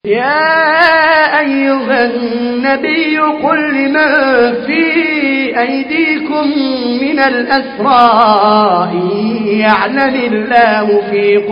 يا أيها النبي قل لمن في أيديكم من الأسرى إن يعلم الله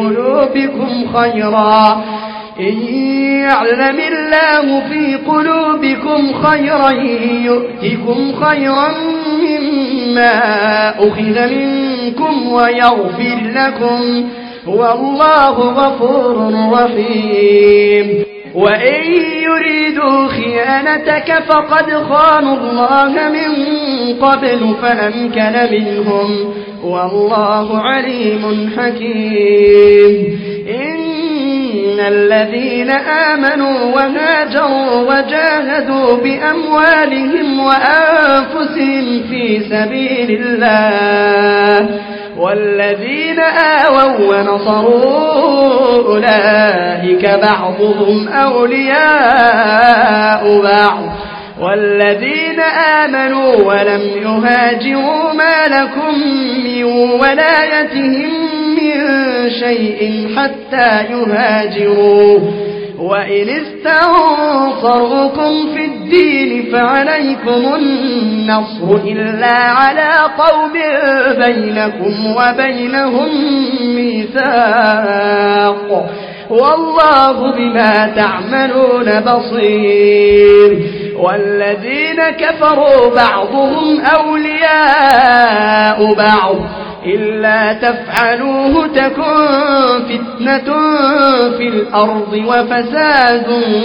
في قلوبكم خيرا يؤتكم خيرا مما أخذ منكم ويغفر لكم والله غفور رحيم. وإن يريدوا خيانتك فقد خانوا الله من قبل فأمكن منهم والله عليم حكيم. إن الذين آمنوا وهاجروا وجاهدوا بأموالهم وأنفسهم في سبيل الله والذين آووا ونصروا أولئك بعضهم أولياء بعض والذين آمنوا ولم يهاجروا ما لكم من ولايتهم من شيء حتى يهاجروا وإن استنصروكم في الدين فعليكم النصر إلا على قوم بينكم وبينهم ميثاق والله بما تعملون بصير. والذين كفروا بعضهم أولياء بعض إلا تفعلوه تكن فتنة في الأرض وفساد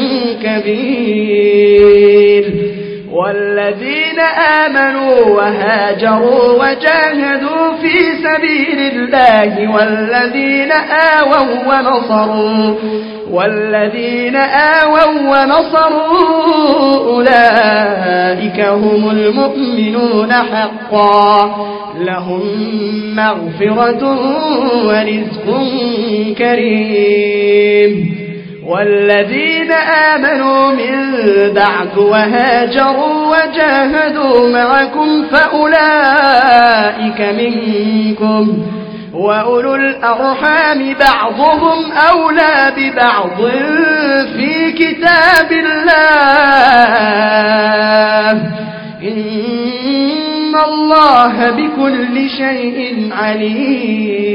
كبير. والذين آمنوا وهاجروا وجاهدوا في سبيل الله والذين آووا ونصروا أولئك هم المؤمنون حقا لهم مغفرة ورزق كريم. والذين آمنوا من بعد وهاجروا وجاهدوا معكم فأولئك منكم وأولو الأرحام بعضهم أولى ببعض في كتاب الله إن الله بكل شيء عليم.